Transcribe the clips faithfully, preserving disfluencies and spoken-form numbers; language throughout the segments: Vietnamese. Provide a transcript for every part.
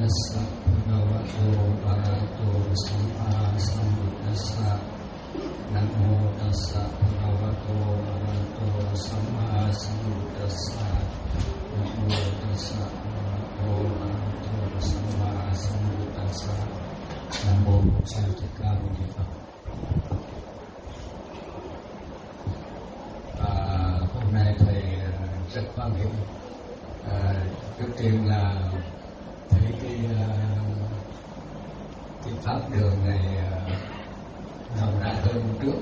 tassa bhagavato arahato samma sambuddhassa. Nam mô tassa bhagavato arahato samma sambuddhassa. Nam mô tassa bhagavato arahato samma sambuddhassa. Nam mô Bổn Sư Thích Ca Mâu Ni Phật. À, hôm nay thầy rất hoan hỷ. À, trước tiên là thấy cái cái pháp đường này rộng rãi hơn trước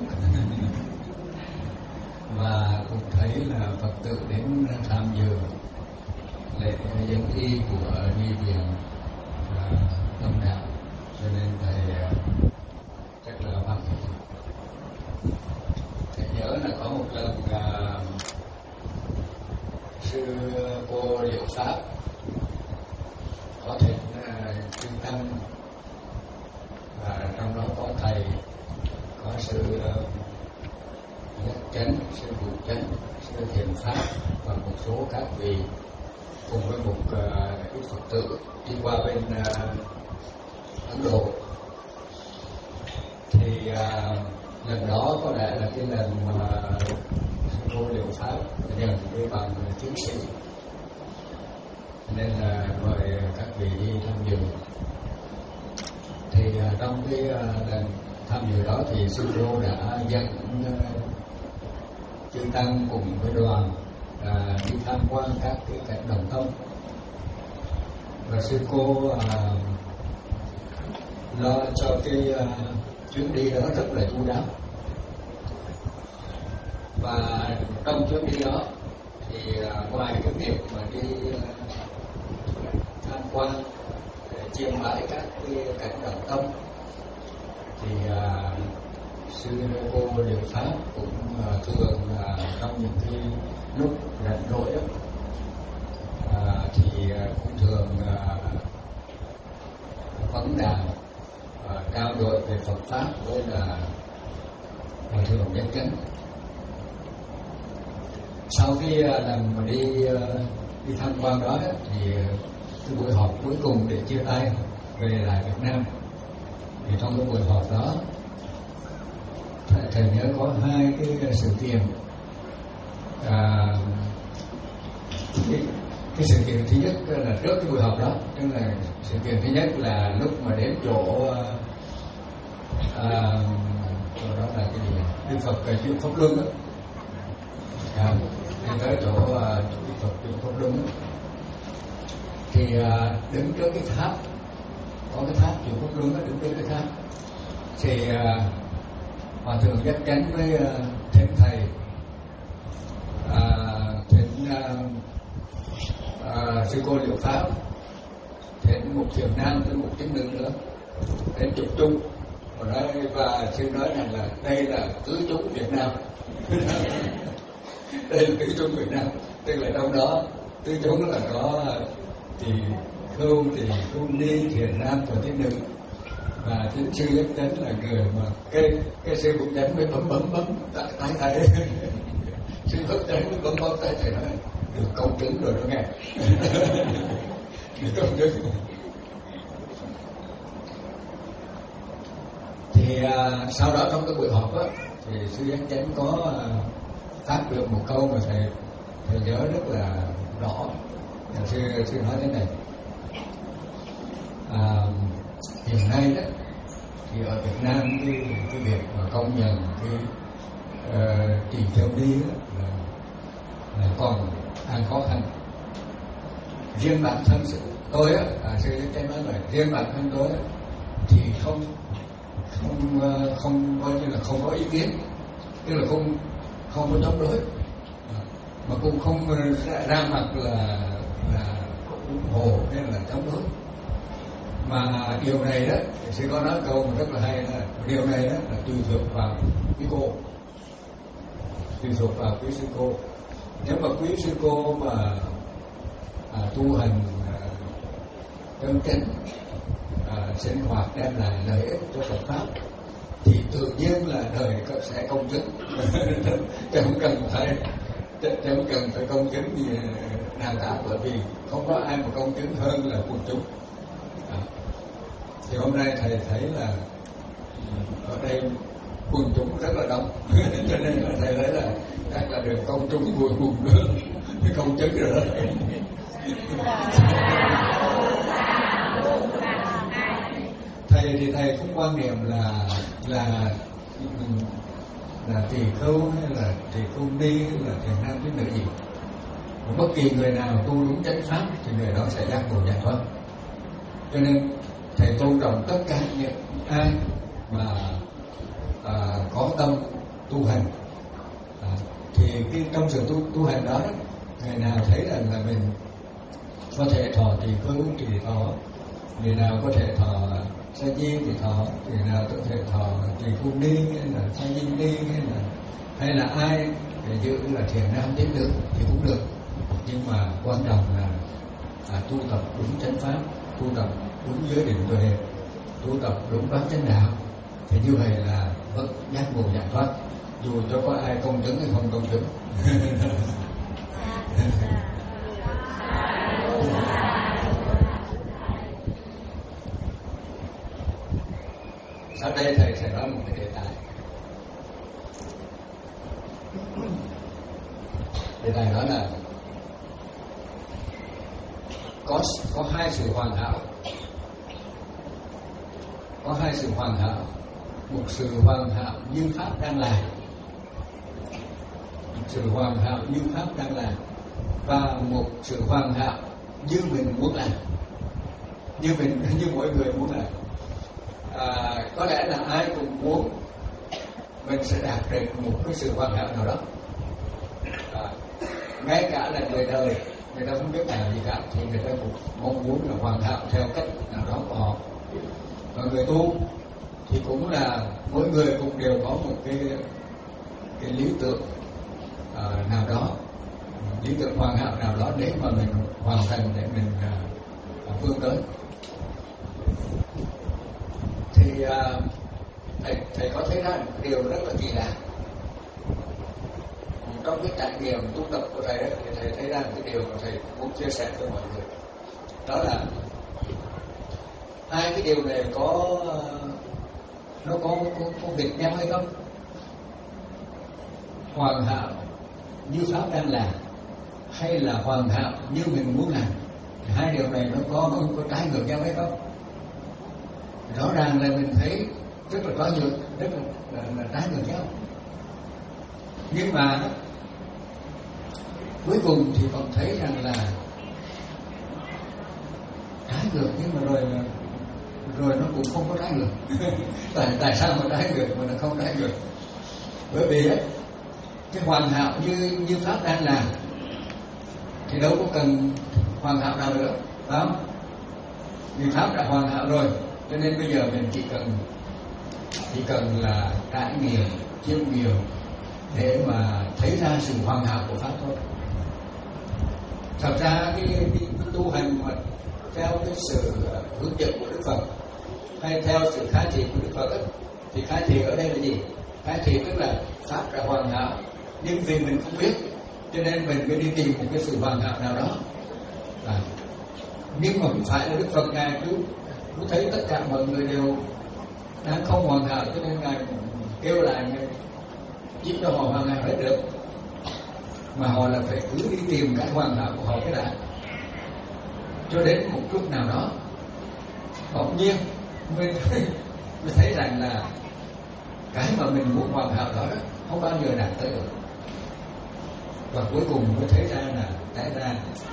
và cũng thấy là Phật tử đến tham dự lễ dân y của Ni Viện Tâm Đạo, cho nên thầy rất là hoan hỷ. Thầy nhớ là có một lần uh, sư cô Liệu Pháp có thỉnh uh, chư tăng, và trong đó có thầy, có sư Nhất uh, Chánh, sư Bùi Chánh, sư Thiện Pháp và một số các vị cùng với một uh, Phật tử đi qua bên uh, Ấn Độ. Thì uh, lần đó có lẽ là cái lần mà sư cô Liệu Pháp nhận cái bằng tiến sĩ, nên là mời các vị đi tham dự. Thì uh, trong cái uh, lần tham dự đó thì sư cô đã dẫn uh, chư tăng cùng với đoàn uh, đi tham quan các cái cảnh đồng tâm, và sư cô uh, lo cho cái uh, chuyến đi đó rất là chu đáo. Và trong chuyến đi đó thì uh, ngoài cái việc mà đi uh, tham quan để chiêm bái các cái cảnh đồng tâm, thì uh, sư cô Liệu Pháp cũng uh, thường uh, trong những cái lúc rảnh rỗi đó, uh, thì uh, cũng thường uh, vấn đàm và trao đổi về Phật pháp với là Hòa thượng Nhất Chánh. Sau khi lần mà đi đi tham quan đó, đó thì cái buổi họp cuối cùng để chia tay về lại Việt Nam, thì trong cái buổi họp đó thầy, thầy nhớ có hai cái sự kiện. À, cái, cái sự kiện thứ nhất là trước cái buổi họp đó, tức là sự kiện thứ nhất là lúc mà đến chỗ à, chỗ đó là cái gì, Đức Phật chuyển Pháp Luân đó, à, đi tới chỗ uh, Đức Phật chuyển Pháp Luân đó, thì uh, đứng trước cái tháp, có cái tháp chuyển Pháp Luân đó, đứng trước cái tháp thì uh, Hòa thượng Nhất Chánh với uh, thỉnh thầy uh, thỉnh uh, uh, sư cô Liệu Pháp, thỉnh một thiền nam với một tín nữ nữa đến chụp chung, và nói và sư nói rằng là đây là tứ chúng Việt Nam. Đây là tứ chúng Việt Nam, tức là trong đó tứ chúng là có thì khưu, thì khưu ni, thiền nam và tín nữ, và chính sư Nhất Chánh là người mà cái cái sư Bùi Chánh mới bấm bấm bấm tại tay thầy. Sư Bùi Chánh mới bấm bấm tay thầy nói được công chứng rồi đó nghe. Được công chứng. Thì à, sau đó trong cái buổi họp á, thì sư Nhất Chánh có à, phát biểu một câu mà thầy thầy nhớ rất là rõ. Sư sư nói thế này: à, hiện nay đó thì ở Việt Nam cái cái việc mà công nhận cái uh, trì theo đi đó là, là còn đang khó khăn. Riêng bản thân sự tôi á, à, sư Nhất Chánh nói là riêng bản thân tôi á, thì không không không coi như là không có ý kiến, tức là không không có chống đối, mà cũng không ra, ra mặt là là ủng hộ nên là chống đối. Mà điều này đó, sư có nói câu mà rất là hay là điều này đó là tùy thuộc vào quý cô, tùy thuộc vào quý sư cô. Nếu mà quý sư cô mà à, tu hành chân chánh, à, sinh hoạt đem lại lợi ích cho Phật pháp, thì tự nhiên là đời sẽ công chứng. Chứ không cần phải chứ không cần phải công chứng gì nào cả, bởi vì không có ai mà công chứng hơn là quần chúng. À. Thì hôm nay thầy thấy là ở đây quần chúng rất là đông, cho nên là thầy thấy là chắc là được công chúng vui mừng nữa, công chứng rồi đó. Thầy thì thầy cũng quan niệm là là là tỳ khưu hay là tỳ khưu ni hay là thiền nam tín nữ gì, bất kỳ người nào tu đúng chánh pháp thì người đó sẽ giác ngộ giải thoát. Cho nên thầy tôn trọng tất cả những ai mà à, có tâm tu hành, à, thì cái trong sự tu tu hành đó, người nào thấy rằng là mình có thể thọ tỳ khưu thì thọ, người nào có thể thọ sa di thì thọ, người nào có thể thọ tỳ khưu ni hay là sa di ni hay là hay là ai để giữ là thiền nam tín nữ thì cũng được. Nhưng mà quan trọng là à, tu tập đúng chánh pháp, tu tập đúng giới định tuệ, tu tập đúng bát chánh đạo, thì như vậy là vẫn giác ngộ giải thoát, dù cho có ai công chứng hay không công chứng. Sau đây thầy sẽ nói một cái đề tài. Đề tài đó là có có hai sự hoàn hảo, có hai sự hoàn hảo, một sự hoàn hảo như pháp đang làm, một sự hoàn hảo như pháp đang làm, và một sự hoàn hảo như mình muốn làm, như mình như mỗi người muốn làm. À, có lẽ là ai cũng muốn mình sẽ đạt được một cái sự hoàn hảo nào đó. À, ngay cả là người đời người ta không biết làm gì cả thì người ta cũng mong muốn là hoàn hảo theo cách nào đó của họ. Và người tu thì cũng là mỗi người cũng đều có một cái cái lý tưởng à, nào đó, lý tưởng hoàn hảo nào đó để mà mình hoàn thành, để mình à, vươn tới. Thì à, thầy thầy có thấy ra một điều rất là kỳ lạ trong cái trải nghiệm tu tập của thầy ấy, thì thầy thấy ra một cái điều mà thầy muốn chia sẻ với mọi người. Đó là hai cái điều này có nó có có, có biệt nhau hay không? Hoàn hảo như pháp đang làm hay là hoàn hảo như mình muốn làm, thì hai điều này nó có nó có trái ngược nhau hay không? Rõ ràng là mình thấy rất là có ngược, rất là, là, là trái ngược nhau. Nhưng mà cuối cùng thì còn thấy rằng là trái ngược, nhưng mà rồi rồi nó cũng không có trái ngược. tại tại sao mà trái ngược mà nó không trái ngược? Bởi vì ấy, cái hoàn hảo như như pháp đang làm thì đâu có cần hoàn hảo nào nữa, phải không? Vì pháp đã hoàn hảo rồi, cho nên bây giờ mình chỉ cần chỉ cần là trải nghiệm, chiêm nghiệm để mà thấy ra sự hoàn hảo của pháp thôi. Thật ra cái, cái, cái tu hành mà theo cái sự hướng dẫn của Đức Phật hay theo sự khai thị của Đức Phật ấy, thì khai thị ở đây là gì? Khai thị tức là pháp đã hoàn hảo, nhưng vì mình không biết cho nên mình mới đi tìm một cái sự hoàn hảo nào đó. À, nhưng mà không phải là Đức Phật ngài cứ cứ thấy tất cả mọi người đều đang không hoàn hảo cho nên ngài kêu lại ngài giúp cho họ hoàn hảo hết được, mà họ là phải cứ đi tìm cái hoàn hảo của họ cái đã, cho đến một lúc nào đó bỗng nhiên mình mới thấy rằng là cái mà mình muốn hoàn hảo đó, đó không bao giờ đạt tới được, và cuối cùng mới thấy ra là cái ra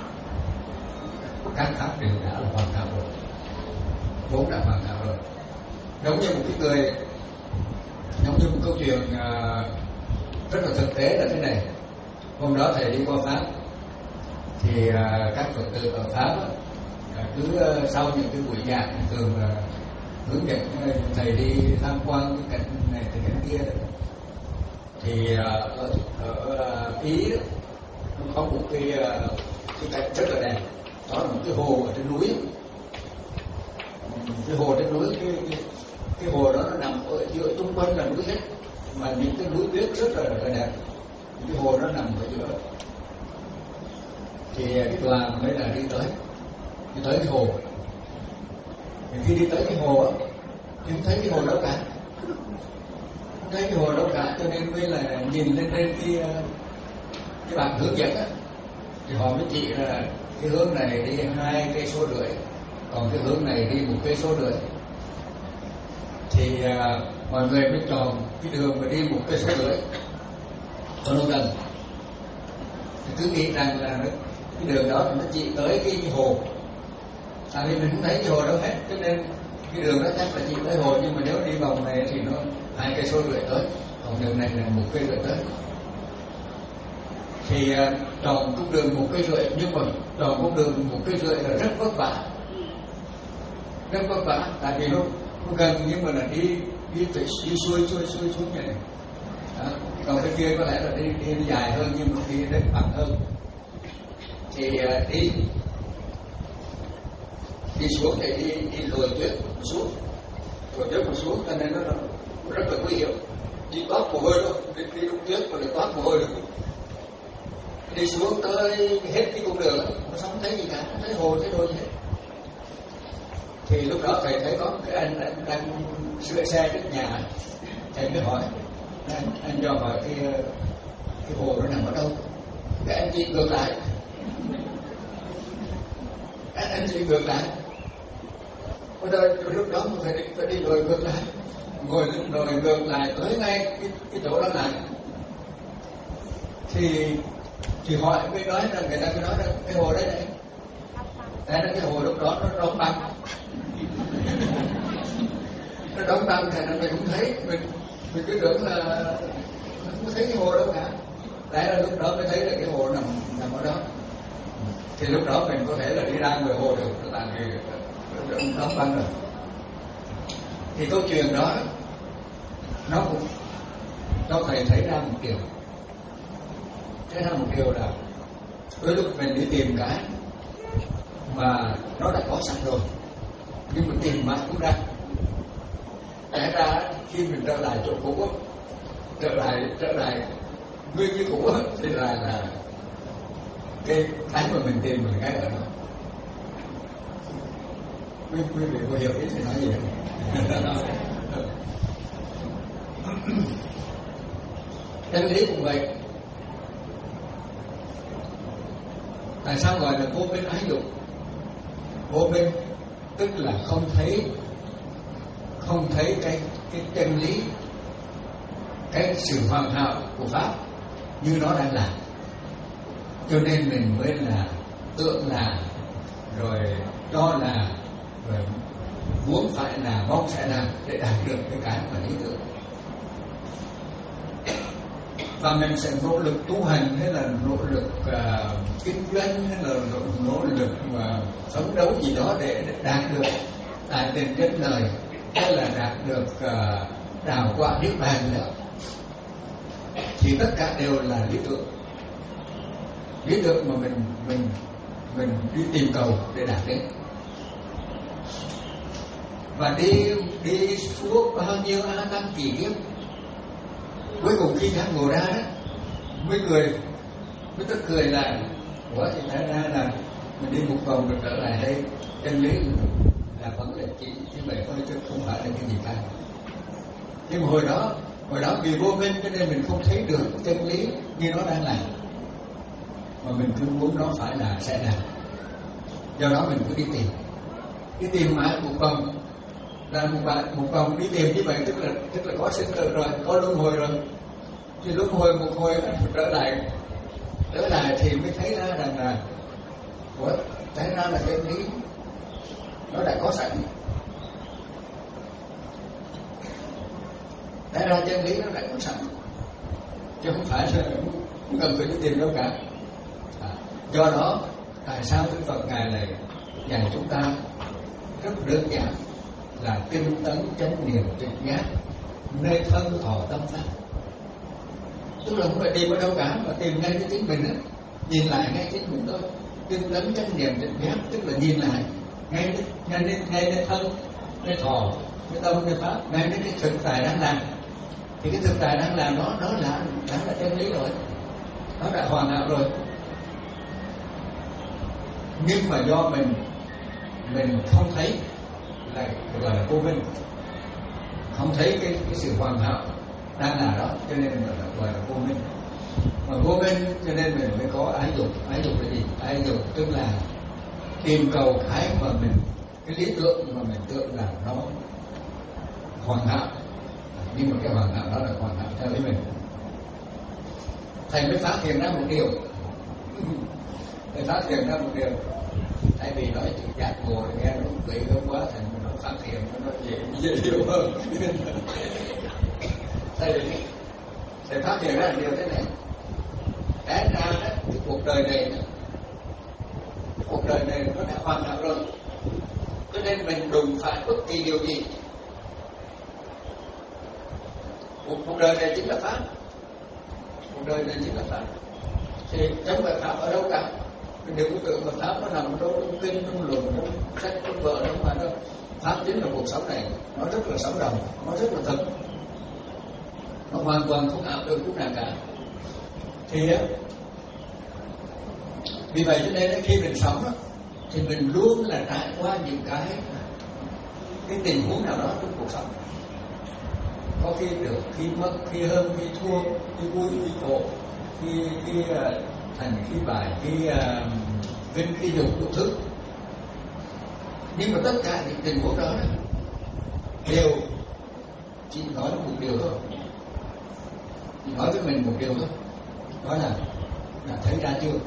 các pháp đều đã là hoàn hảo rồi, vốn đã hoàn hảo rồi. Giống như một cái người, giống như một câu chuyện uh, rất là thực tế là thế này. Hôm đó thầy đi qua Pháp thì uh, các Phật tử ở Pháp uh, cứ uh, sau những cái buổi giảng thường uh, hướng dẫn uh, thầy đi tham quan cái cảnh này từ cảnh kia đó. Thì uh, ở, ở uh, Ý đó, nó có một cái, uh, cái cảnh rất là đẹp, đó là một cái hồ ở trên núi. Cái hồ trên núi, cái, cái, cái hồ đó nó nằm ở giữa, xung quanh là núi hết, mà những cái núi tuyết rất là, là đẹp. Cái hồ đó nằm ở giữa. Thì cái đoàn mới là đi tới, đi tới cái hồ. thì khi đi tới cái hồ á thì không thấy cái hồ đâu cả, không thấy cái hồ đâu cả, cho nên mới là nhìn lên trên cái cái bảng hướng dẫn á thì họ mới chỉ là cái hướng này đi hai cây số rưỡi, còn cái hướng này đi một cây số rưỡi. Thì à, mọi người mới chọn cái đường mà đi một cây số rưỡi cho nó gần. Thì cứ nghĩ rằng là cái đường đó nó chỉ tới cái, cái hồ, tại vì mình không thấy cái hồ đâu hết, cho nên cái đường đó chắc là chỉ tới hồ, nhưng mà nếu đi vòng này thì nó hai cây số rưỡi tới, còn đường này là một cây rưỡi tới. Thì uh, tròn cung đường một cây rưỡi, nhưng mà tròn cung đường một cây rưỡi là rất vất vả, rất vất vả, tại vì nó, nó gần nhưng mà là đi đi phải đi xuôi xuôi xuôi xuống như này. Đó. Còn cái kia có lẽ là đi, đi, đi dài hơn nhưng mà đi đến bằng hơn. Thì uh, đi đi xuống thì đi đi lùi tuyết xuống, lùi tuyết mà xuống, cho nên nó, nó rất là nguy hiểm. Đi toát mồ hôi luôn, đi, đi đúng tuyết mà lại toát mồ hôi được. Đi xuống tới hết cái cung đường đó, nó không thấy gì cả, không thấy hồ, thấy đôi gì hết. Thì lúc đó thầy thấy có cái anh, anh đang sửa xe trước nhà, thầy mới hỏi, anh, anh cho hỏi cái, cái hồ nó nằm ở đâu. Cái anh chị ngược lại, anh, anh chị ngược lại. Ở đây lúc đó phải đi, phải đi ngồi ngược lại, ngồi rồi ngược lại tới ngay cái, cái chỗ đó lại. Thì thì hỏi mới nói rằng người ta mới nói rằng cái hồ đấy này, đây là cái hồ lúc đó nó đóng băng, nó đóng băng thì mình không thấy, mình mình cứ tưởng là mình không thấy cái hồ đâu cả. Đấy là lúc đó mới thấy là cái hồ nằm nằm ở đó. Thì lúc đó mình có thể là đi ra ngoài hồ được, là vì đóng băng rồi. Thì câu chuyện đó nó cũng cho thầy thấy ra một điều. Thế là một điều là đôi lúc mình đi tìm cái mà nó đã có sẵn rồi, nhưng mình tìm mãi cũng ra. Thế ra khi mình trở lại chỗ cũ, trở lại trở lại nguyên như cũ thì là là cái cái mà mình tìm mình ngay ở đó. Quý quý vị có hiểu ý thì nói gì không? Chân lý cũng vậy. Tại sao gọi là vô minh ái dục? Vô minh tức là không thấy không thấy cái cái chân lý, cái sự hoàn hảo của pháp như nó đang làm, cho nên mình mới là tưởng là, rồi cho là, rồi muốn phải là, mong sẽ làm để đạt được cái cái mà lý tưởng. Và mình sẽ nỗ lực tu hành, hay là nỗ lực uh, kinh doanh, hay là nỗ lực mà phấn đấu gì đó để, để đạt được tại tiền trên đời, hay là đạt được uh, đào quả niết bàn nữa, thì tất cả đều là lý tưởng, lý tưởng mà mình mình mình đi tìm cầu để đạt đến. Và đi đi suốt bao nhiêu a tăng kỷ kiếp, cuối cùng khi giác ngộ ra đó mới cười, mới tức cười là ủa thì ra ra là mình đi một vòng rồi trở lại đây, chân lý là vẫn là chỉ như vậy thôi chứ không phải là cái gì cả. Nhưng mà hồi đó hồi đó vì vô minh cho nên mình không thấy được chân lý như nó đang làm, mà mình cứ muốn nó phải là sẽ làm, do đó mình cứ đi tìm, đi tìm mãi một vòng, là một bạn một vòng đi tìm như vậy, tức là tức là có sinh tử rồi, có luân hồi rồi. Thì luân hồi một hồi trở lại trở lại thì mới thấy ra rằng là ủa, thấy ra là chân lý nó đã có sẵn, thấy ra chân lý nó đã có sẵn, chứ không phải là không cần phải đi tìm đâu cả. À, do đó tại sao Đức Phật ngài lại dạy chúng ta rất đơn giản là tinh tấn chánh niệm tỉnh giác nơi thân thọ tâm pháp. Tức là không phải đi ở đâu cả, mà tìm ngay cái chính mình á, nhìn lại ngay chính mình thôi. Tinh tấn chánh niệm tỉnh giác tức là nhìn lại ngay ngay đến ngay đến thân, nơi thọ, nơi tâm, nơi pháp, ngay đến cái thực tại đang làm. Thì cái thực tại đang làm đó đó là đã là chân lý rồi, nó đã hoàn hảo rồi. Nhưng mà do mình mình không thấy, lại gọi là vô minh, không thấy cái cái sự hoàn hảo đang là đó, cho nên mình gọi là vô minh. Mà vô minh cho nên mình mới có ái dục. Ái dục là gì? Ái dục tức là tìm cầu cái mà mình, cái lý tưởng mà mình tưởng là nó hoàn hảo, nhưng mà cái hoàn hảo đó là hoàn hảo theo ý mình. Thầy mới phát hiện ra một điều thầy phát hiện ra một điều thay vì nói chữ giác ngộ nghe nó bị gớm quá, thành mình nói phát hiện nó dễ dễ hiểu hơn. thầy thầy phát hiện ra một điều thế này: té ra đó, cái cuộc đời này cuộc đời này nó đã hoàn hảo rồi, cho nên mình đụng phải bất kỳ điều gì, cuộc, cuộc đời này chính là pháp, cuộc đời này chính là pháp. Thì chống lại pháp ở đâu cả? Mình đừng có tưởng là pháp nó nằm trong trong kinh, trong luận, trong sách, trong vở, trong mà đâu. Pháp chính là cuộc sống này, nó rất là sống động, nó rất là thật, nó hoàn toàn không ảo được chút nào cả. Thì á, vì vậy cho nên khi mình sống đó, thì mình luôn là trải qua những cái cái tình huống nào đó trong cuộc sống. Có khi được, khi mất, khi hơn, khi thua, khi vui, khi khổ, khi khi uh, thành, khi bại, khi uh, vinh, khi nhục, đủ thứ. Nhưng mà tất cả những tình huống đó đều chỉ nói một điều thôi, chỉ nói với mình một điều thôi, đó là là thấy ra chưa,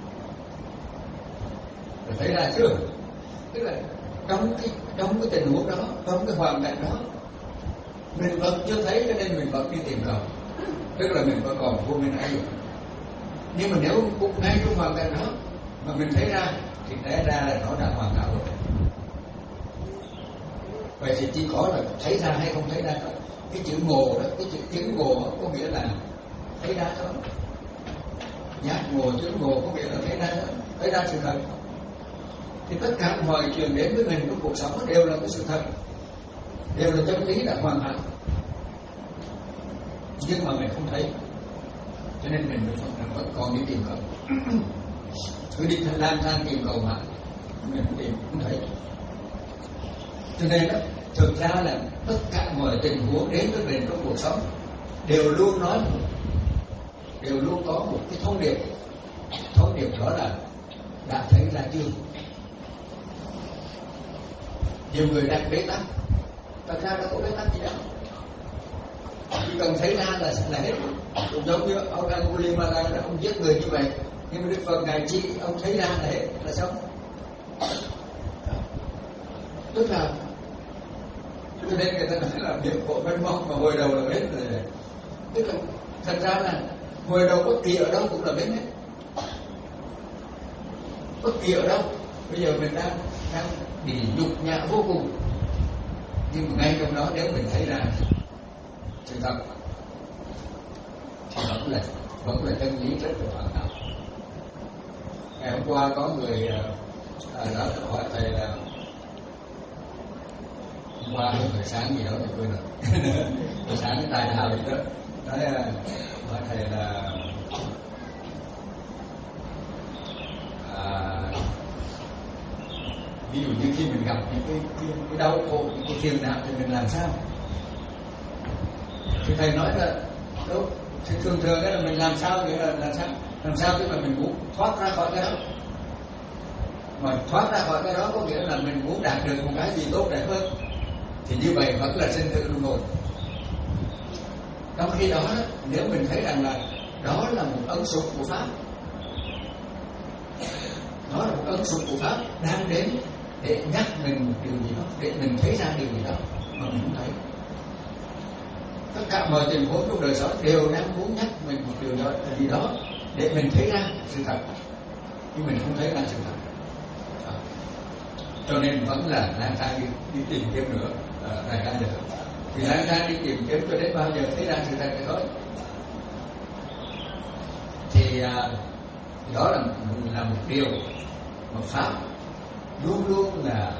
là thấy ra chưa. Tức là trong cái trong cái tình huống đó, trong cái hoàn cảnh đó, mình vẫn chưa thấy, cho nên mình vẫn đi tìm cầu, tức là mình vẫn còn vô minh ái dục. Nhưng mà nếu cũng ngay trong hoàn cảnh đó mà mình thấy ra, thì té ra là nó đã hoàn hảo rồi. Vậy thì chỉ có là thấy ra hay không thấy ra thôi. Cái chữ ngộ đó, cái chữ chứng ngộ có nghĩa là thấy ra thôi. Giác ngộ, chứng ngộ có nghĩa là thấy ra thôi, thấy ra sự thật. Thì tất cả mọi chuyện đến với mình trong cuộc sống đều là cái sự thật, đều là chân lý đã hoàn hảo, nhưng mà mình không thấy, cho nên mình vẫn còn đi tìm cầu. Cứ đi lang thang tìm cầu mà mình không tìm, không thấy. Cho nên đó, thực ra là tất cả mọi tình huống đến với mình trong cuộc sống đều luôn nói, đều luôn có một cái thông điệp. Thông điệp đó là đã thấy ra chưa. Nhiều người đang bế tắc, thật ra đâu có bế tắc gì đâu, chỉ cần thấy ra là là hết. Cũng giống như ông Angulimala là ông giết người như vậy, nhưng mà Đức Phật ngài chỉ ông thấy ra là hết, là xong. Tức là cho nên người ta nói là niệm khổ mênh mông, mà hồi đầu là bến rồi. Tức là thật ra là hồi đầu bất kỳ ở đâu cũng là bến hết, bất kỳ ở đâu. Bây giờ mình đang đang bị nhục nhã vô cùng, nhưng mà ngay trong đó nếu mình thấy ra sự thật thì vẫn là vẫn là chân lý rất là hoàn hảo. Ngày hôm qua có người à, đã hỏi thầy là hôm qua hay buổi sáng gì đó thì quên rồi. Buổi sáng cái tài nào gì đó nói hỏi thầy là à, ví dụ như khi mình gặp những cái, cái, cái đau khổ, những cái phiền não thì mình làm sao? Thì thầy nói là đúng, thì thường thường là mình làm sao, nghĩa là làm sao, làm sao tức là mình muốn thoát ra khỏi cái đó. Mà thoát ra khỏi cái đó có nghĩa là mình muốn đạt được một cái gì tốt đẹp hơn, thì như vậy vẫn là sinh tử luân hồi. Trong khi đó, nếu mình thấy rằng là đó là một ân sủng của pháp, đó là một ân sủng của pháp đang đến để nhắc mình một điều gì đó, để mình thấy ra điều gì đó mà mình không thấy. Tất cả mọi tình huống trong đời sống đều đang muốn nhắc mình một điều đó, gì đó để mình thấy ra sự thật, nhưng mình không thấy ra sự thật. Đó. Cho nên vẫn là lang thang đi, đi tìm kiếm nữa, à, đại ca được. Thì lang thang đi tìm kiếm cho đến bao giờ thấy ra sự thật thôi. Thì à, đó là là một điều mà pháp luôn luôn là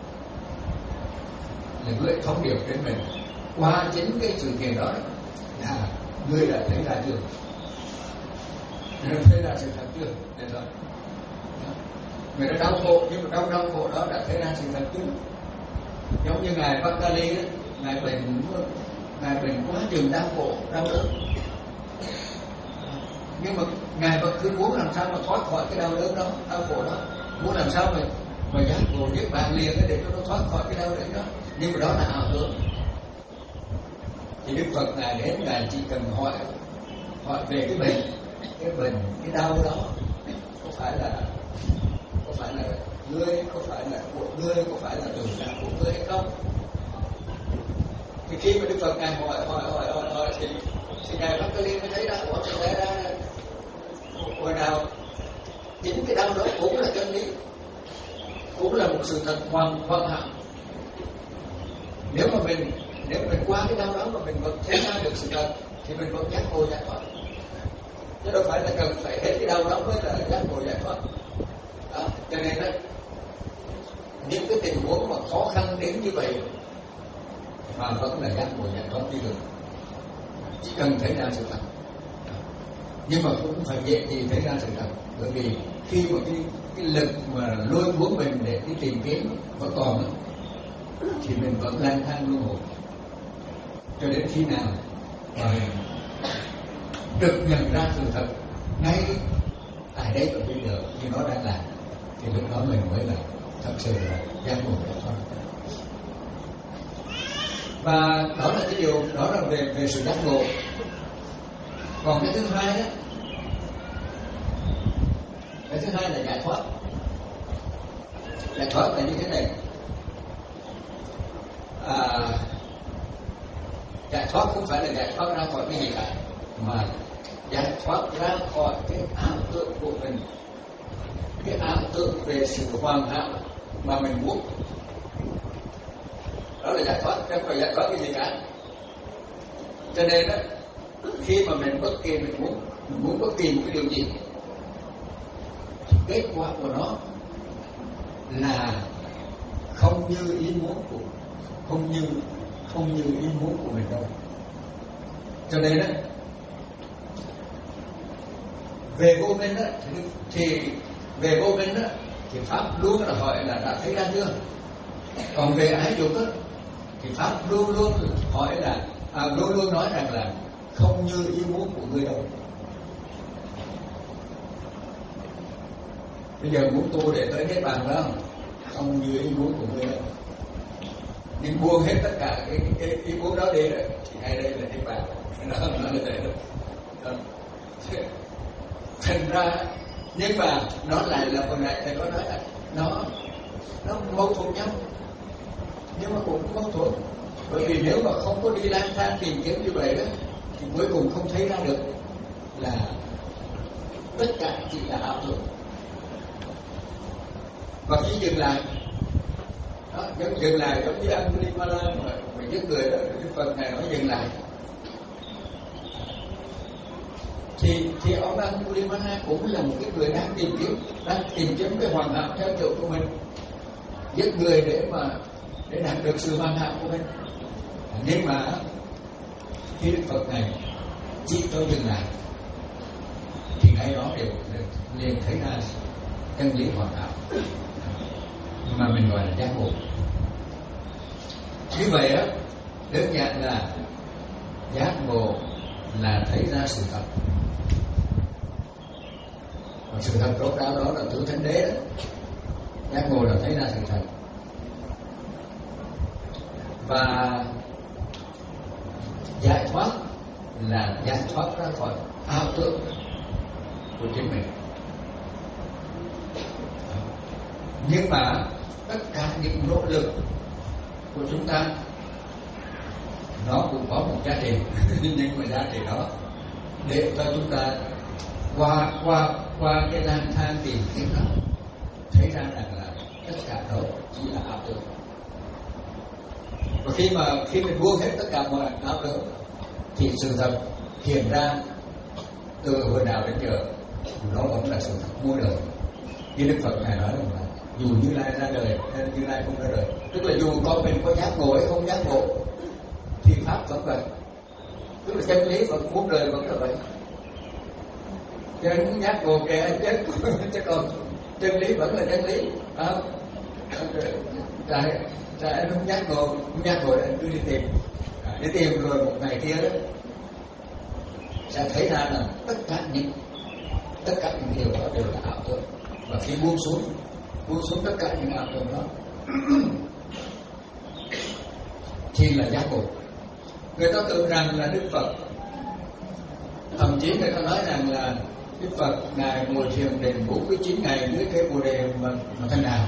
là gửi thông điệp đến mình qua chính cái sự kiện đó, là ngươi đã thấy ra chưa, ngươi đã thấy ra sự thật chưa, để rồi người đã đau khổ, nhưng mà trong đau khổ đó đã thấy ra sự thật chưa. Giống như ngài Vakali đó, ngài bệnh ngài bệnh quá chừng đau khổ đau đớn, nhưng mà ngài vẫn cứ muốn làm sao mà thoát khỏi cái đau đớn đó, đau khổ đó, muốn làm sao mà mà giác ngộ niết bàn liền để cho nó thoát khỏi cái đau đớn đó. Nhưng mà đó là ảo tưởng. Thì Đức Phật ngài đến, ngài chỉ cần hỏi hỏi về cái bệnh, cái bệnh cái đau đó có phải là có phải là ngươi, có phải là của ngươi, có phải là từ trạng của ngươi hay không? Thì khi mà Đức Phật ngài hỏi hỏi hỏi hỏi, hỏi thì thì ngài Bắc Ca Liên mới thấy ra, ủa thì ra hồi nào chính cái đau đó cũng là chân lý, cũng là một sự thật hoàn hoàn hảo. Nếu mà mình nếu mình qua cái đau đó mà mình vẫn thấy ra được sự thật thì mình vẫn giác ngộ giải thoát, chứ đâu phải là cần phải hết cái đau đó mới là giác ngộ giải thoát. Đó, cho nên đó, những cái tình huống mà khó khăn đến như vậy mà vẫn là giác ngộ giải thoát đi được, chỉ cần thấy ra sự thật. Nhưng mà cũng phải dễ thì thấy ra sự thật, bởi vì khi mà cái cái lực mà lôi cuốn mình để đi tìm kiếm vẫn còn đó, thì mình vẫn lang thang luân hồi cho đến khi nào mà mình được nhận ra sự thật ngay tại đây và bây giờ như nó đang làm, thì lúc đó mình mới là thật sự là giác ngộ giải thoát. Và đó là cái điều đó là về về sự giác ngộ. Còn cái thứ hai đó, cái thứ hai là giải thoát. Giải thoát là như thế này. À, giải thoát không phải là giải thoát ra khỏi cái gì cả, mà giải thoát ra khỏi cái ảo tưởng của mình, cái ảo tưởng về sự hoàn hảo mà mình muốn. Đó là giải thoát, không phải giải thoát cái gì cả. Cho nên đó, khi mà mình bất kỳ mình muốn mình muốn bất kỳ một cái điều gì, kết quả của nó là không như ý muốn của không như không như ý muốn của mình đâu. Cho nên đó, về vô minh đó thì, thì về vô minh đó thì pháp luôn là hỏi là đã thấy ra chưa. Còn về ái dục đó thì pháp luôn luôn hỏi là à, luôn luôn nói rằng là không như ý muốn của người đâu. Bây giờ muốn tu để tới niết bàn phải không? Không như ý muốn của người đâu. Nhưng buông hết tất cả cái, cái ý muốn đó đi rồi thì ngay đây là niết bàn. Nó nó là thế đó. Thành ra nhưng mà nó lại là hồi nãy thầy có nói là nó nó mâu thuẫn nhau, nhưng mà cũng mâu thuẫn, bởi vì nếu mà không có đi lang thang tìm kiếm như vậy đó thì cuối cùng không thấy ra được là tất cả chỉ là ảo tưởng. Và khi dừng lại đó, dừng, dừng lại giống như Angulimala mà mình giết người đó, cái phần này nó dừng lại thì thì ông Angulimala cũng là một cái người đang tìm kiếm đang tìm kiếm cái hoàn hảo theo kiểu của mình, giết người để mà để đạt được sự hoàn hảo của mình. Nhưng mà khi Đức Phật này chỉ cho dừng lại thì ngay đó đều liền thấy ra chân lý hoàn hảo mà mình gọi là giác ngộ. Như vậy á, đơn giản là giác ngộ là thấy ra sự thật. Và sự thật rốt ráo đó là tứ thánh đế đó. Giác ngộ là thấy ra sự thật. Và giải thoát là giải thoát ra khỏi ảo tưởng của chính mình. Nhưng mà tất cả những nỗ lực của chúng ta nó cũng có một giá trị nhưng mà giá trị đó để cho chúng ta qua qua qua cái lang thang tìm kiếm đó thấy ra rằng là tất cả đó chỉ là ảo tưởng. Và khi mà khi mình buông hết tất cả mọi ảo tưởng thì sự thật hiện ra từ hồi nào đến giờ nó vẫn là sự thật muôn đời. Như Đức Phật ngài nói rằng là dù Như Lai ra đời hay Như Lai không ra đời, tức là dù con mình có giác ngộ hay không giác ngộ thì pháp vẫn vậy, tức là chân lý vẫn muôn đời vẫn là vậy. Cho nên muốn giác ngộ kẻ anh chết chứ còn chân lý vẫn là chân lý. À, Tại anh không giác ngộ, không giác ngộ anh cứ đi tìm, à, đi tìm rồi một ngày kia đó sẽ thấy ra là tất cả những tất cả những điều đó đều là ảo tưởng. Và khi buông xuống, buông xuống tất cả những ảo tưởng đó thì là giác ngộ. Người ta tưởng rằng là Đức Phật, thậm chí người ta nói rằng là Đức Phật ngài ngồi thiền đến bốn mươi chín ngày dưới cây bồ đề mà, mà thành nào.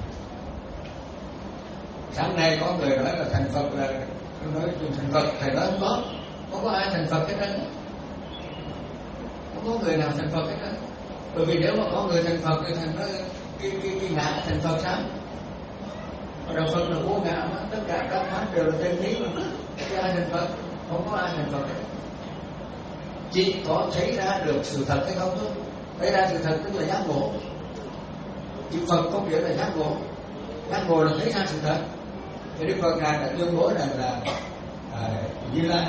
Sáng nay có người nói là thành Phật là nói thành Phật, thầy nói không có, không có ai thành Phật hết trơn, không có người nào thành Phật hết trơn. Bởi vì nếu mà có người thành Phật thì thành nó cái cái cái ngã thành Phật sao? Và đạo Phật là vô ngã mà, tất cả các pháp đều là chân lý mà, không ai thành Phật, không có ai thành Phật hết. Chỉ có thấy ra được sự thật hay không thôi. Thấy ra sự thật tức là giác ngộ. Chữ Phật có nghĩa là giác ngộ. Giác ngộ là thấy ra sự thật. Thì Đức Phật ngài đã tuyên bố rằng là à, Như Lai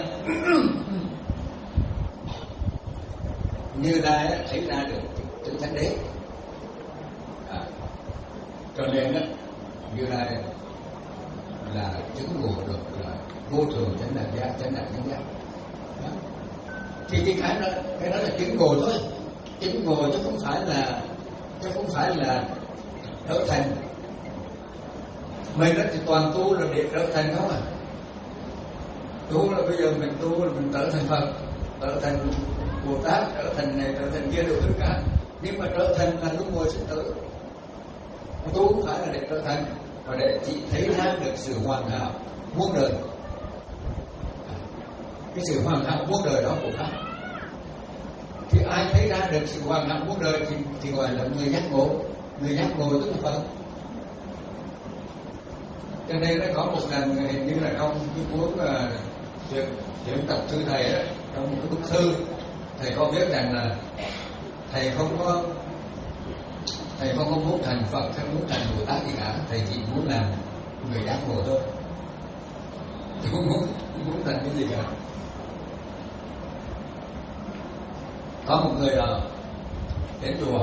Như Lai thấy ra được chữ Thánh Đế. À, cho nên đó, Như Lai là chứng ngộ được là vô thường chánh đẳng giác, chánh đẳng chánh giác. Thì cái cái đó, cái đó là chứng ngộ thôi, chứng ngộ chứ không phải là chứ không phải là trở thành. Mình đó thì toàn tu là để trở thành không à? Tu là bây giờ mình tu là mình trở thành Phật, trở thành Bồ Tát, trở thành này, trở thành kia được tất cả. Nhưng mà trở thành là lúc ngồi sinh tử. Tu không phải là để trở thành, mà để chỉ thấy ra được sự hoàn hảo muôn đời. Cái sự hoàn hảo muôn đời đó của Pháp. Thì ai thấy ra được sự hoàn hảo muôn đời thì, thì gọi là người giác ngộ. Người giác ngộ tức là Phật. Cho nên nó có một lần hình như là trong cái cuốn uh, chuyển tập thư thầy đó, trong một cái bức thư thầy có viết rằng là thầy không có thầy không có muốn thành Phật hay muốn thành Bồ Tát gì cả, thầy chỉ muốn làm người giác ngộ thôi, thầy không muốn không muốn thành cái gì cả. Có một người nào đến chùa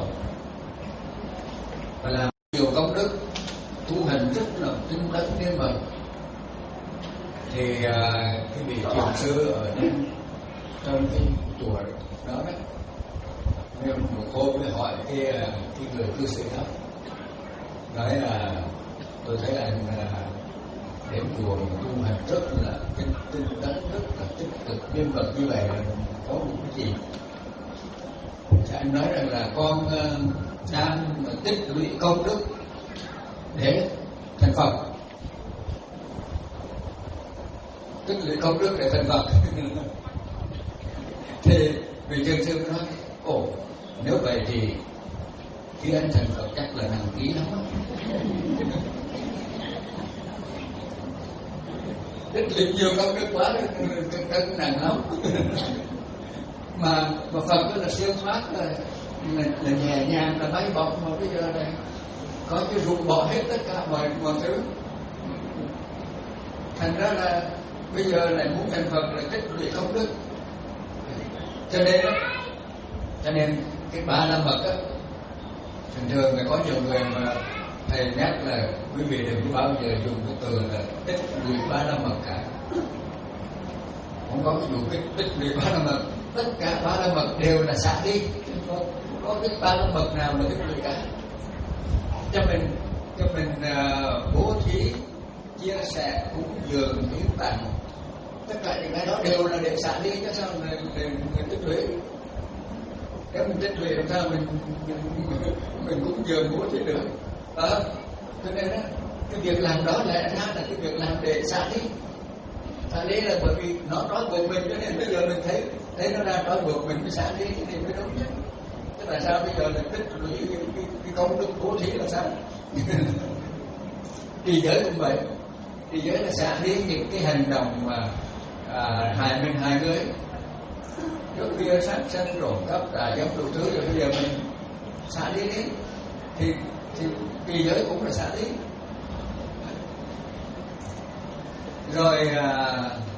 và làm nhiều công đức, tu hành rất là tinh tấn niệm Phật, thì uh, cái vị thiền sư ở trên trong cái chùa đó đó, nhưng một hôm mới hỏi cái cái người cư sĩ đó, nói là tôi thấy anh uh, đến chùa tu hành rất là tinh tinh tấn, rất là tích cực niệm Phật như vậy, là có một cái gì? Thì anh nói rằng là con uh, đang tích lũy công đức để thành Phật, tích lũy công đức để thành Phật. Thì vị thiền sư nói, ồ, nếu vậy thì khi anh thành Phật chắc là nặng ký lắm. Tích lũy nhiều công đức quá, cân nặng lắm. mà mà Phật đó là siêu thoát, là, là, là nhẹ nhàng, là bay bổng, mà bây giờ này có cái rụng bỏ hết tất cả mọi mọi thứ. Thành ra là bây giờ lại muốn thành Phật là tích lũy công đức. Cho nên đó, cho nên cái ba la mật á, thường thường là có nhiều người mà thầy nhắc là quý vị đừng có bao giờ dùng cái từ là tích lũy ba la mật cả. Không có dùng cái tích lũy ba la mật, tất cả ba la mật đều là xả đi, không có cái ba la mật nào mà tích lũy cả. Cho mình cho mình uh, bố thí, chia sẻ, cúng dường, hiến tặng, tất cả những cái đó đều là để xả đi, chứ sao là để mình tích lũy? Nếu mình tích lũy làm sao mình mình, mình cúng dường bố thí được? Đó, cho nên đó, cái việc làm đó lẽ ra là cái việc làm để xả đi. Xả đi là bởi vì nó trói buộc mình, cho nên bây giờ mình thấy thấy nó đang trói buộc mình mới xả đi thì mới đúng chứ. Thế tại sao bây giờ là tích lũy cái, cái, cái công đức bố thí là sao? Trì giới cũng vậy. Trì giới là xả đi những cái hành động mà à, hại mình hại người, trước kia sát sanh trộm cắp tà dâm đủ thứ, rồi bây giờ mình xả đi đi thì thì trì giới cũng là xả đi. Rồi à,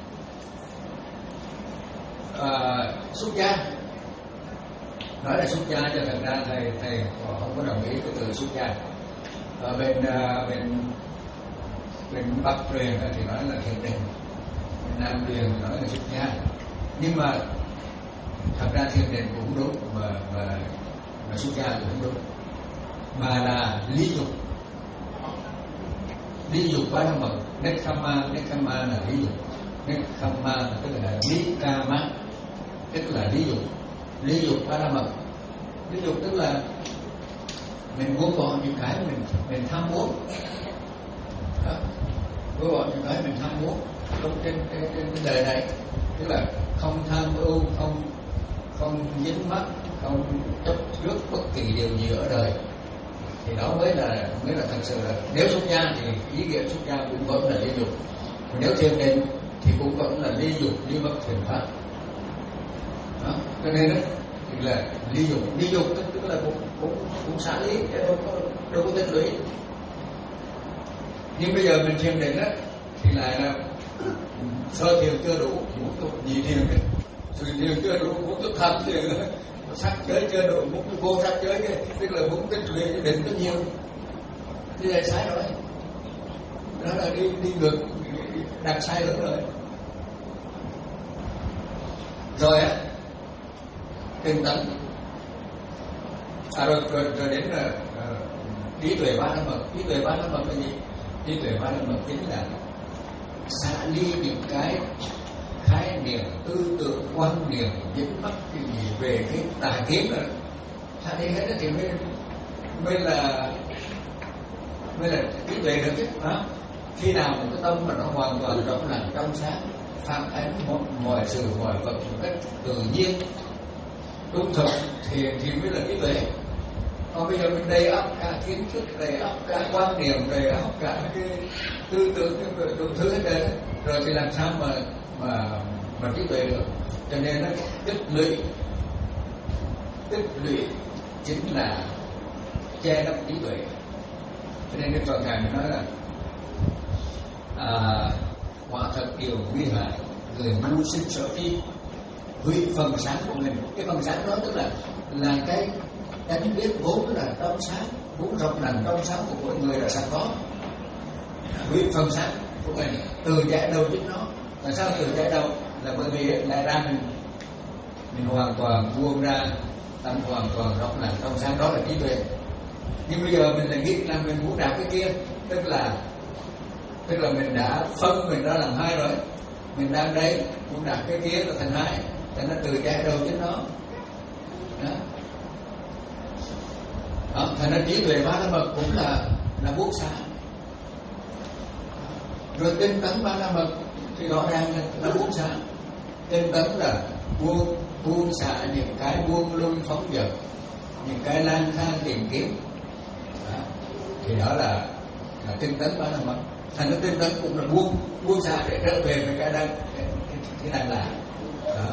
à, xuất gia, nói là xuất gia cho thật ra thầy thầy không có đồng ý cái từ xuất gia. Ở bên uh, bên bên Bắc truyền thì nói là thiền định, bên Nam truyền nói là xuất gia. Nhưng mà thật ra thiền định cũng đúng mà mà, mà xuất gia cũng đúng, mà là lý dục. Lý dục quá là mật. Nekkhamma, nekkhamma là lý dục. Nekkhamma tức là lý kama, tức là lý dục. Lý dục quá là mật. Lý dục tức là mình buông bỏ những cái mình mình tham muốn, buông bỏ những cái mình tham muốn trong trên trên, trên đời này, tức là không tham ưu, không không dính mắc, không chấp trước bất kỳ điều gì ở đời, thì đó mới là mới là thật sự là, nếu xuất gia thì ý nghĩa xuất gia cũng vẫn là ly dục, nếu thiền định thì cũng vẫn là ly dục, ly bất thiền pháp. Đó, cho nên đó thì là ly dục, ly dục tức là cũng cũng cũng xả lý, đâu có đâu có tích lũy. Nhưng bây giờ mình thiền định á thì lại là sơ thiền chưa đủ, muốn tục nhị thiền đấy, rồi thiền chưa đủ, muốn tục tham thiền nữa, sắc giới chưa đủ, muốn vô sắc giới kia, tức là muốn tích lũy cái định có nhiều, thì là sai rồi, đó là đi đi ngược, đặt sai lưỡng rồi. Rồi á, tinh tấn, à rồi, rồi, rồi đến là uh, trí tuệ ba la mật. Trí tuệ ba la mật là gì? Trí tuệ ba la mật chính là xả ly những cái khái niệm, tư tưởng, quan niệm dính mắc cái gì về cái tà kiến rồi, xả đi hết thì mới mới là mới là trí tuệ được chứ, hả? Khi nào một cái tâm mà nó hoàn toàn rộng lặng trong sáng, phản ánh mọi, mọi sự mọi vật một cách tự nhiên, đúng thật, thì thì mới là trí tuệ. Còn bây giờ mình đầy ắp cả kiến thức, đầy ắp cả quan niệm, đầy ắp cả cái tư tưởng, đủ thứ hết đấy, rồi thì làm sao mà mà mà trí tuệ được? Cho nên nó tích lũy, tích lũy chính là che lấp trí tuệ. Cho nên Đức Phật ngài mới nói là à, quả thật điều nguy hại người ngu sinh sở tri, hủy phần sáng của mình. Cái phần sáng đó tức là là cái chánh biết vốn là trong sáng, vốn rộng lặng trong sáng của mỗi người là sẵn có, hủy phần sáng của mình, từ giải đầu chính nó. Tại sao từ giải đầu? Là bởi vì lại ra mình mình hoàn toàn buông ra, tâm hoàn toàn rộng lặng trong sáng, đó là trí tuệ. Nhưng bây giờ mình lại nghĩ là mình muốn đạt cái kia, tức là tức là mình đã phân mình ra làm hai rồi, mình đang đấy muốn đạt cái kia là thành hai, thành nó từ giải đầu chính nó. Đó. Đó, thành ra trí tuệ ba la mật cũng là là buông xả. Rồi tinh tấn ba la mật thì rõ ràng là, là buông xả. Tinh tấn là buông buông xả những cái buông lung phóng dật, những cái lang thang tìm kiếm. Đó. Thì đó là là tinh tấn ba la mật. Thành ra tinh tấn cũng là buông buông xả để trở về với cái đang cái, cái, cái đang là. Đó.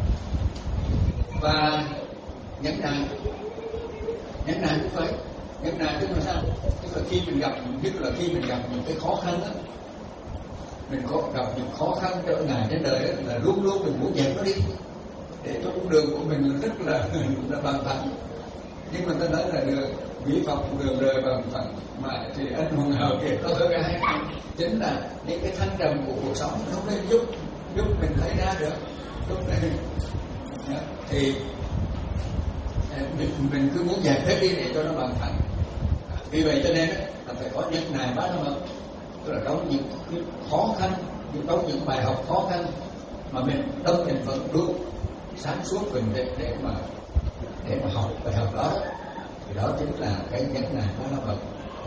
Và nhẫn nại, nhẫn nại cũng vậy. Nhẫn nại tức là sao? Tức là khi mình gặp, nhất là khi mình gặp những cái khó khăn đó, mình có gặp những khó khăn trở ngại trên đời đó, là luôn luôn mình muốn dẹp nó đi, để cho con đường của mình rất là là bằng phẳng. Nhưng mà ta nói là đường vĩ vọng đường đời bằng phẳng mà thì anh hùng hào kiệt có thứ hai, chính là những cái thăng trầm của cuộc sống nó nên giúp giúp mình thấy ra được, giúp mình thì mình, mình cứ muốn dẹp hết đi để cho nó bằng phẳng. Vì vậy cho nên là phải có nhẫn nại ba la mật, tức là trong những cái khó khăn, trong những bài học khó khăn mà mình tâm mình vẫn đúng sáng suốt bình tĩnh để mà để mà học bài học đó, thì đó chính là cái nhẫn nại ba la mật.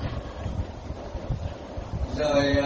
Rồi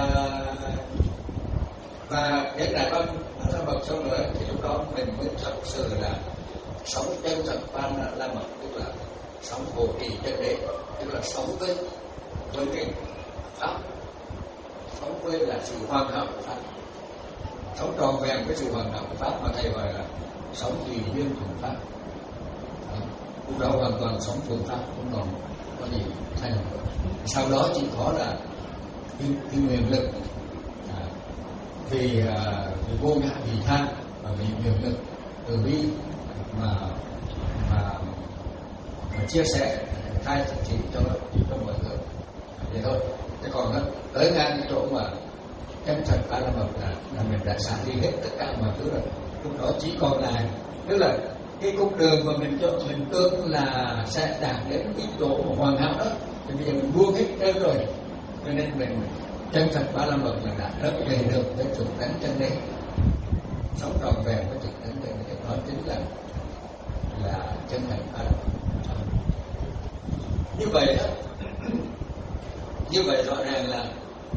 và nhẫn nại ba la mật xong rồi thì lúc đó mình mới thật sự là sống chân thật ba la mật, tức là sống hộ trì chân đế, tức là sống với với cái pháp, sống với là sự hoàn hảo của pháp, sống tròn vẹn với sự hoàn hảo của pháp mà thầy gọi là sống tùy duyên thuận pháp. Lúc đó hoàn toàn sống thuận pháp, không còn có gì thay đổi. Sau đó chỉ có là cái, cái nguyện lực, à, vì, à, vì vô ngã, vì tham và vì nguyện lực từ bi mà mà mà chia sẻ khai thị cho cho mọi người. vậy thôi. Thế còn nó tới ngang cái chỗ mà chân thật ba la mật là, là mình đã xả đi hết tất cả mọi thứ rồi. Lúc đó chỉ còn lại, tức là cái cung đường mà mình cho mình tưởng là sẽ đạt đến cái độ hoàn hảo đó, thì bây giờ mình buông hết trơn rồi. Cho nên mình chân thật ba la mật là đã rất về được với thực tánh chân đế, sống trọn vẹn với thực tánh chân đế, đó chính là là chân thật ba la mật. Như vậy đó, như vậy rõ ràng là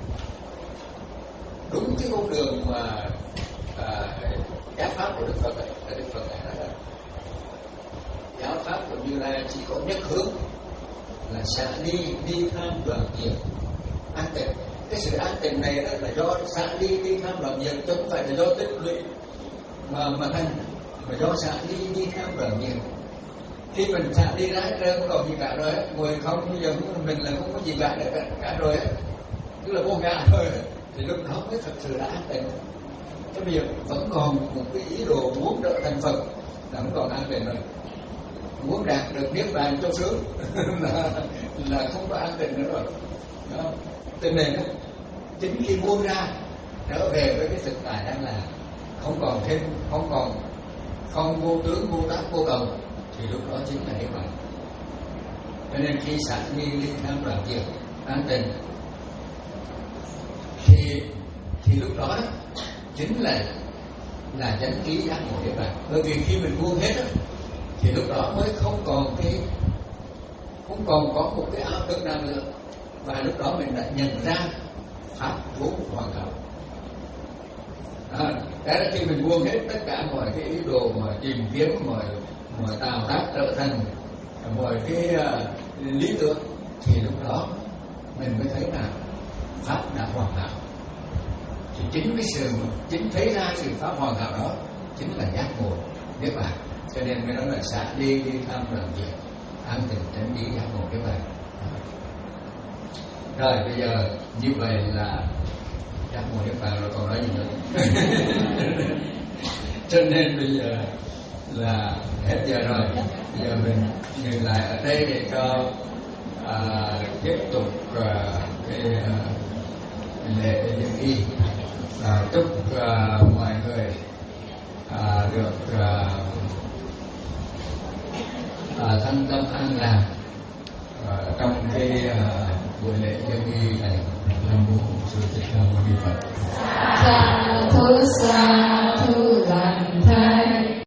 đúng cái con đường mà à, giáo pháp của Đức Phật ấy, là Đức Phật này là giáo pháp của Như Lai chỉ có nhất hướng là xả đi đi tham đoàn diệt an tịnh. Cái sự an tịnh này là do xả đi đi tham đoàn diệt, chứ không phải là do tích lũy mà mà thành, mà do xả đi đi tham đoàn diệt. Khi mình xả đi ra hết không còn gì cả rồi ấy, ngồi không bây giờ mình là không có gì cả nữa cả, cả rồi ấy, tức là vô ngã thôi, thì lúc đó mới thật sự là an tịnh. Cái bây giờ vẫn còn một cái ý đồ muốn trở thành Phật là không còn an tịnh rồi, muốn đạt được niết bàn cho sướng là, là không có an tịnh nữa rồi. Đó. Cho nên đó, chính khi buông ra trở về với cái thực tại đang là không còn thêm, không còn không vô tướng vô tác vô cầu, thì lúc đó chính là niết bàn. Cho nên khi xả đi ly tham đoàn diệt an tịnh thì thì lúc đó chính là là chánh trí giác ngộ niết bàn. Bởi vì khi mình buông hết đó, thì lúc đó mới không còn cái không còn có một cái áp lực nào nữa, và lúc đó mình đã nhận ra pháp vốn hoàn hảo. À, đó là khi mình buông hết tất cả mọi cái ý đồ mà tìm kiếm mọi mọi tạo tác trở thành mọi cái uh, lý tưởng, thì lúc đó mình mới thấy là pháp đã hoàn hảo. Thì chính cái sự chính thấy ra sự pháp hoàn hảo đó chính là giác ngộ niết bàn. Cho nên mới nói là xả đi đi tham đoàn diệt an tịnh tránh đi giác ngộ niết bàn. Rồi bây giờ như vậy là giác ngộ niết bàn rồi, còn nói gì nữa. Cho nên bây giờ là hết giờ rồi. Bây giờ mình dừng lại ở đây để cho à, tiếp tục à, cái à, lễ dân y. À, chúc à, mọi người à, được à, à, thân tâm an lạc à, trong cái à, buổi lễ dân y này. Nam mô Sư Thích Ca Mâu Ni Phật. Sa thu sa thu lành tha